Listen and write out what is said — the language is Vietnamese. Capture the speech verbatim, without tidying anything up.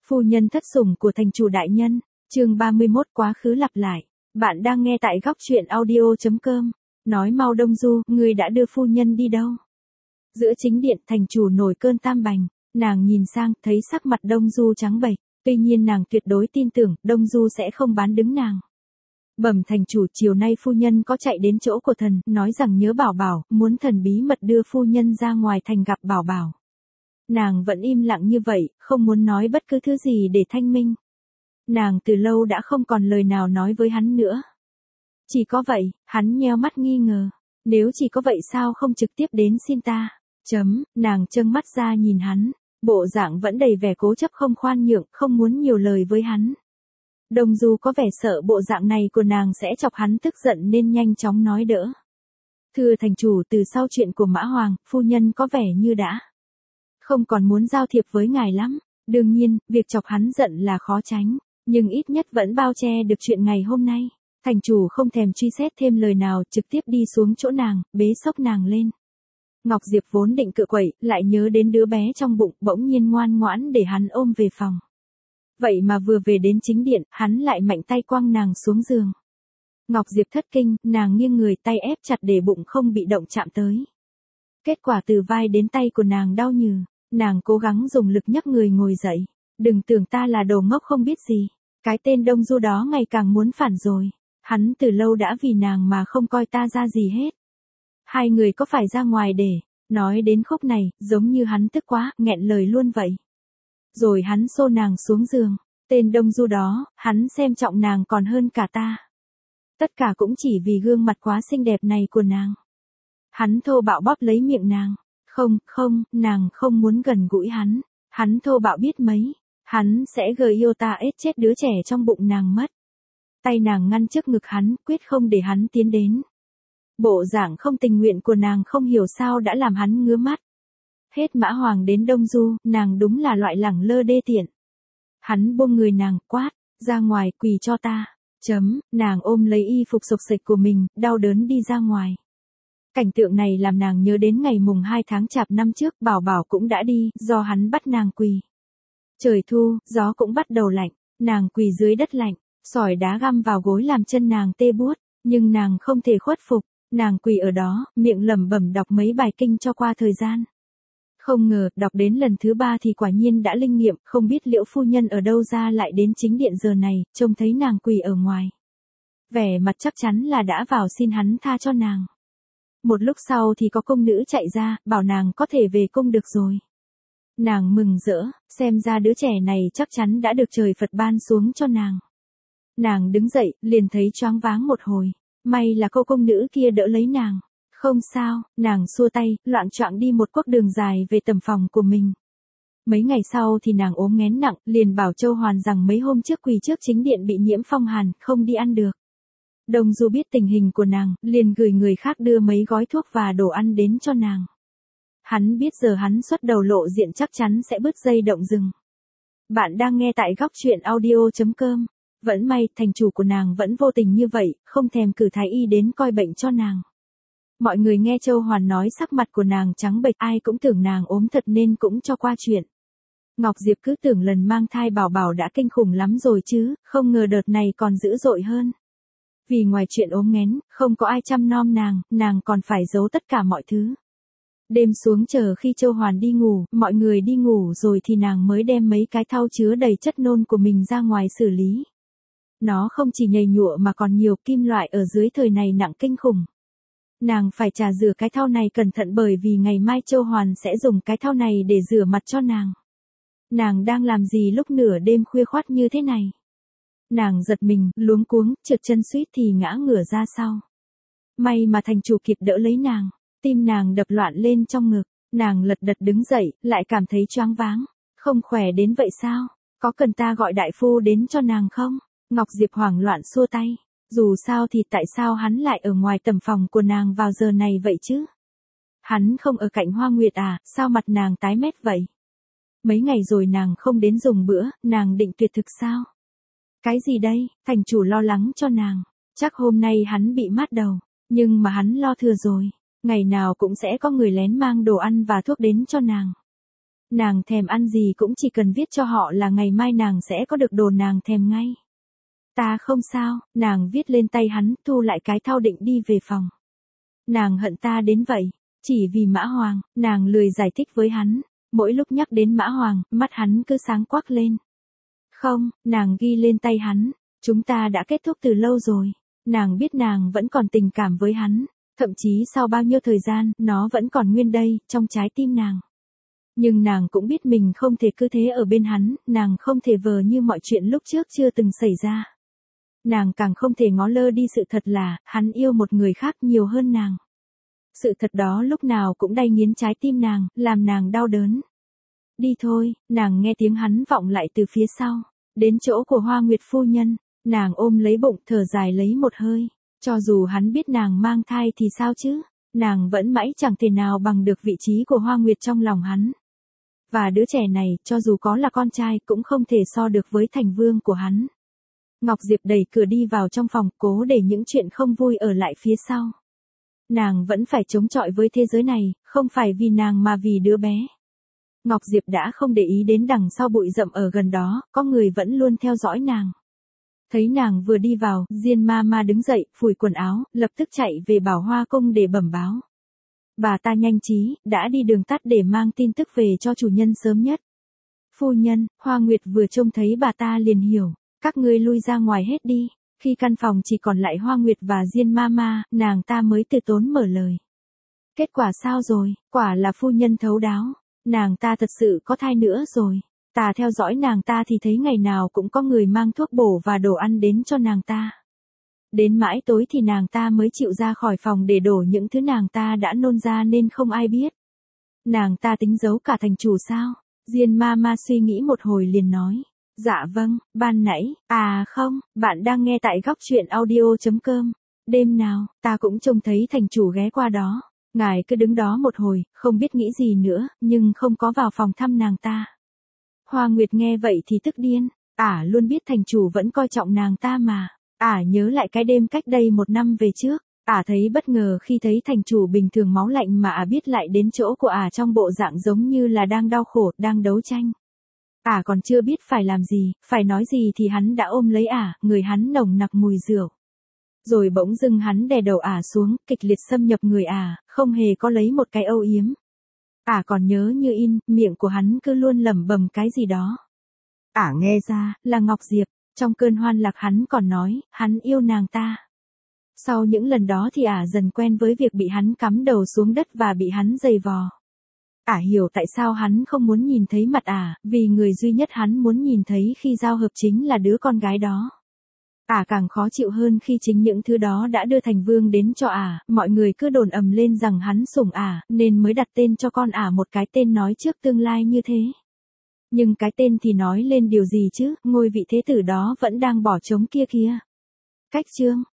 Phu nhân thất sủng của thành chủ đại nhân, chương ba mươi mốt quá khứ lặp lại. Bạn đang nghe tại góc truyện audio chấm com. Nói mau Đông Du, ngươi đã đưa phu nhân đi đâu? Giữa chính điện, thành chủ nổi cơn tam bành, nàng nhìn sang, thấy sắc mặt Đông Du trắng bệch, tuy nhiên nàng tuyệt đối tin tưởng, Đông Du sẽ không bán đứng nàng. Bẩm thành chủ, chiều nay phu nhân có chạy đến chỗ của thần, nói rằng nhớ Bảo Bảo, muốn thần bí mật đưa phu nhân ra ngoài thành gặp Bảo Bảo. Nàng vẫn im lặng như vậy, không muốn nói bất cứ thứ gì để thanh minh. Nàng từ lâu đã không còn lời nào nói với hắn nữa. Chỉ có vậy, hắn nheo mắt nghi ngờ. Nếu chỉ có vậy sao không trực tiếp đến xin ta? Chấm, nàng trâng mắt ra nhìn hắn. Bộ dạng vẫn đầy vẻ cố chấp không khoan nhượng, không muốn nhiều lời với hắn. Đông Du có vẻ sợ bộ dạng này của nàng sẽ chọc hắn tức giận nên nhanh chóng nói đỡ. Thưa thành chủ, từ sau chuyện của Mã Hoàng, phu nhân có vẻ như đã không còn muốn giao thiệp với ngài lắm. Đương nhiên, việc chọc hắn giận là khó tránh, nhưng ít nhất vẫn bao che được chuyện ngày hôm nay. Thành chủ không thèm truy xét thêm lời nào, trực tiếp đi xuống chỗ nàng, bế xốc nàng lên. Ngọc Diệp vốn định cựa quậy, lại nhớ đến đứa bé trong bụng, bỗng nhiên ngoan ngoãn để hắn ôm về phòng. Vậy mà vừa về đến chính điện, hắn lại mạnh tay quăng nàng xuống giường. Ngọc Diệp thất kinh, nàng nghiêng người, tay ép chặt để bụng không bị động chạm tới. Kết quả từ vai đến tay của nàng đau nhừ, nàng cố gắng dùng lực nhấc người ngồi dậy. Đừng tưởng ta là đồ ngốc không biết gì, cái tên Đông Du đó ngày càng muốn phản rồi. Hắn từ lâu đã vì nàng mà không coi ta ra gì hết. Hai người có phải ra ngoài để, nói đến khúc này, giống như hắn tức quá, nghẹn lời luôn vậy. Rồi hắn xô nàng xuống giường, tên Đông Du đó, hắn xem trọng nàng còn hơn cả ta. Tất cả cũng chỉ vì gương mặt quá xinh đẹp này của nàng. Hắn thô bạo bóp lấy miệng nàng. Không, không, nàng không muốn gần gũi hắn. Hắn thô bạo biết mấy, hắn sẽ gờ yêu ta ết chết đứa trẻ trong bụng nàng mất. Tay nàng ngăn trước ngực hắn, quyết không để hắn tiến đến. Bộ dạng không tình nguyện của nàng không hiểu sao đã làm hắn ngứa mắt. Hết Mã Hoàng đến Đông Du, nàng đúng là loại lẳng lơ đê tiện. Hắn buông người nàng, quát, ra ngoài, quỳ cho ta. Chấm, nàng ôm lấy y phục xộc xệch của mình, đau đớn đi ra ngoài. Cảnh tượng này làm nàng nhớ đến ngày mùng hai tháng chạp năm trước, Bảo Bảo cũng đã đi, do hắn bắt nàng quỳ. Trời thu, gió cũng bắt đầu lạnh, nàng quỳ dưới đất lạnh, sỏi đá găm vào gối làm chân nàng tê buốt, nhưng nàng không thể khuất phục, nàng quỳ ở đó, miệng lẩm bẩm đọc mấy bài kinh cho qua thời gian. Không ngờ, đọc đến lần thứ ba thì quả nhiên đã linh nghiệm, không biết Liễu phu nhân ở đâu ra lại đến chính điện giờ này, trông thấy nàng quỳ ở ngoài. Vẻ mặt chắc chắn là đã vào xin hắn tha cho nàng. Một lúc sau thì có công nữ chạy ra, bảo nàng có thể về cung được rồi. Nàng mừng rỡ, xem ra đứa trẻ này chắc chắn đã được trời Phật ban xuống cho nàng. Nàng đứng dậy, liền thấy choáng váng một hồi. May là cô công nữ kia đỡ lấy nàng. Không sao, nàng xua tay, loạng choạng đi một quãng đường dài về tầm phòng của mình. Mấy ngày sau thì nàng ốm nghén nặng, liền bảo Châu Hoàn rằng mấy hôm trước quỳ trước chính điện bị nhiễm phong hàn, không đi ăn được. Đông Du biết tình hình của nàng, liền gửi người khác đưa mấy gói thuốc và đồ ăn đến cho nàng. Hắn biết giờ hắn xuất đầu lộ diện chắc chắn sẽ bứt dây động rừng. Bạn đang nghe tại góc truyện audio chấm com. Vẫn may, thành chủ của nàng vẫn vô tình như vậy, không thèm cử thái y đến coi bệnh cho nàng. Mọi người nghe Châu Hoàn nói sắc mặt của nàng trắng bệch, ai cũng tưởng nàng ốm thật nên cũng cho qua chuyện. Ngọc Diệp cứ tưởng lần mang thai Bảo Bảo đã kinh khủng lắm rồi chứ, không ngờ đợt này còn dữ dội hơn. Vì ngoài chuyện ốm nghén, không có ai chăm nom nàng, nàng còn phải giấu tất cả mọi thứ. Đêm xuống chờ khi Châu Hoàn đi ngủ, mọi người đi ngủ rồi thì nàng mới đem mấy cái thau chứa đầy chất nôn của mình ra ngoài xử lý. Nó không chỉ nhầy nhụa mà còn nhiều kim loại ở dưới thời này nặng kinh khủng. Nàng phải trà rửa cái thau này cẩn thận bởi vì ngày mai Châu Hoàn sẽ dùng cái thau này để rửa mặt cho nàng. Nàng đang làm gì lúc nửa đêm khuya khoắt như thế này? Nàng giật mình, luống cuống, trượt chân suýt thì ngã ngửa ra sau. May mà thành chủ kịp đỡ lấy nàng, tim nàng đập loạn lên trong ngực, nàng lật đật đứng dậy, lại cảm thấy choáng váng. Không khỏe đến vậy sao? Có cần ta gọi đại phu đến cho nàng không? Ngọc Diệp hoảng loạn xua tay. Dù sao thì tại sao hắn lại ở ngoài tầm phòng của nàng vào giờ này vậy chứ? Hắn không ở cạnh Hoa Nguyệt à, sao mặt nàng tái mét vậy? Mấy ngày rồi nàng không đến dùng bữa, nàng định tuyệt thực sao? Cái gì đây? Thành chủ lo lắng cho nàng. Chắc hôm nay hắn bị mát đầu, nhưng mà hắn lo thừa rồi. Ngày nào cũng sẽ có người lén mang đồ ăn và thuốc đến cho nàng. Nàng thèm ăn gì cũng chỉ cần viết cho họ là ngày mai nàng sẽ có được đồ nàng thèm ngay. Ta không sao, nàng viết lên tay hắn, thu lại cái thau định đi về phòng. Nàng hận ta đến vậy, chỉ vì Mã Hoàng, nàng lười giải thích với hắn, mỗi lúc nhắc đến Mã Hoàng, mắt hắn cứ sáng quắc lên. Không, nàng ghi lên tay hắn, chúng ta đã kết thúc từ lâu rồi, nàng biết nàng vẫn còn tình cảm với hắn, thậm chí sau bao nhiêu thời gian, nó vẫn còn nguyên đây, trong trái tim nàng. Nhưng nàng cũng biết mình không thể cứ thế ở bên hắn, nàng không thể vờ như mọi chuyện lúc trước chưa từng xảy ra. Nàng càng không thể ngó lơ đi sự thật là, hắn yêu một người khác nhiều hơn nàng. Sự thật đó lúc nào cũng đay nghiến trái tim nàng, làm nàng đau đớn. Đi thôi, nàng nghe tiếng hắn vọng lại từ phía sau. Đến chỗ của Hoa Nguyệt phu nhân, nàng ôm lấy bụng thở dài lấy một hơi. Cho dù hắn biết nàng mang thai thì sao chứ, nàng vẫn mãi chẳng thể nào bằng được vị trí của Hoa Nguyệt trong lòng hắn. Và đứa trẻ này, cho dù có là con trai cũng không thể so được với thành vương của hắn. Ngọc Diệp đẩy cửa đi vào trong phòng, cố để những chuyện không vui ở lại phía sau. Nàng vẫn phải chống chọi với thế giới này, không phải vì nàng mà vì đứa bé. Ngọc Diệp đã không để ý đến đằng sau bụi rậm ở gần đó, có người vẫn luôn theo dõi nàng. Thấy nàng vừa đi vào, Diên ma ma đứng dậy, phủi quần áo, lập tức chạy về Bảo Hoa cung để bẩm báo. Bà ta nhanh trí, đã đi đường tắt để mang tin tức về cho chủ nhân sớm nhất. Phu nhân, Hoa Nguyệt vừa trông thấy bà ta liền hiểu, các ngươi lui ra ngoài hết đi. Khi căn phòng chỉ còn lại Hoa Nguyệt và Diên ma ma, nàng ta mới từ tốn mở lời. Kết quả sao rồi, quả là phu nhân thấu đáo. Nàng ta thật sự có thai nữa rồi. Ta theo dõi nàng ta thì thấy ngày nào cũng có người mang thuốc bổ và đồ ăn đến cho nàng ta. Đến mãi tối thì nàng ta mới chịu ra khỏi phòng để đổ những thứ nàng ta đã nôn ra nên không ai biết. Nàng ta tính giấu cả thành chủ sao? Diên ma ma suy nghĩ một hồi liền nói. Dạ vâng, ban nãy, à không, bạn đang nghe tại góc truyện audio.com. Đêm nào, ta cũng trông thấy thành chủ ghé qua đó. Ngài cứ đứng đó một hồi, không biết nghĩ gì nữa, nhưng không có vào phòng thăm nàng ta. Hoa Nguyệt nghe vậy thì tức điên, ả luôn biết thành chủ vẫn coi trọng nàng ta mà. Ả nhớ lại cái đêm cách đây một năm về trước, ả thấy bất ngờ khi thấy thành chủ bình thường máu lạnh mà ả biết lại đến chỗ của ả trong bộ dạng giống như là đang đau khổ, đang đấu tranh. Ả còn chưa biết phải làm gì, phải nói gì thì hắn đã ôm lấy ả, người hắn nồng nặc mùi rượu. Rồi bỗng dưng hắn đè đầu ả xuống, kịch liệt xâm nhập người ả, không hề có lấy một cái âu yếm. Ả còn nhớ như in, miệng của hắn cứ luôn lẩm bẩm cái gì đó. Ả nghe ra, là Ngọc Diệp, trong cơn hoan lạc hắn còn nói, hắn yêu nàng ta. Sau những lần đó thì ả dần quen với việc bị hắn cắm đầu xuống đất và bị hắn giày vò. Ả hiểu tại sao hắn không muốn nhìn thấy mặt ả, vì người duy nhất hắn muốn nhìn thấy khi giao hợp chính là đứa con gái đó. Ả càng khó chịu hơn khi chính những thứ đó đã đưa thành vương đến cho ả, mọi người cứ đồn ầm lên rằng hắn sủng ả, nên mới đặt tên cho con ả một cái tên nói trước tương lai như thế. Nhưng cái tên thì nói lên điều gì chứ, ngôi vị thế tử đó vẫn đang bỏ trống kia kìa. Cách chương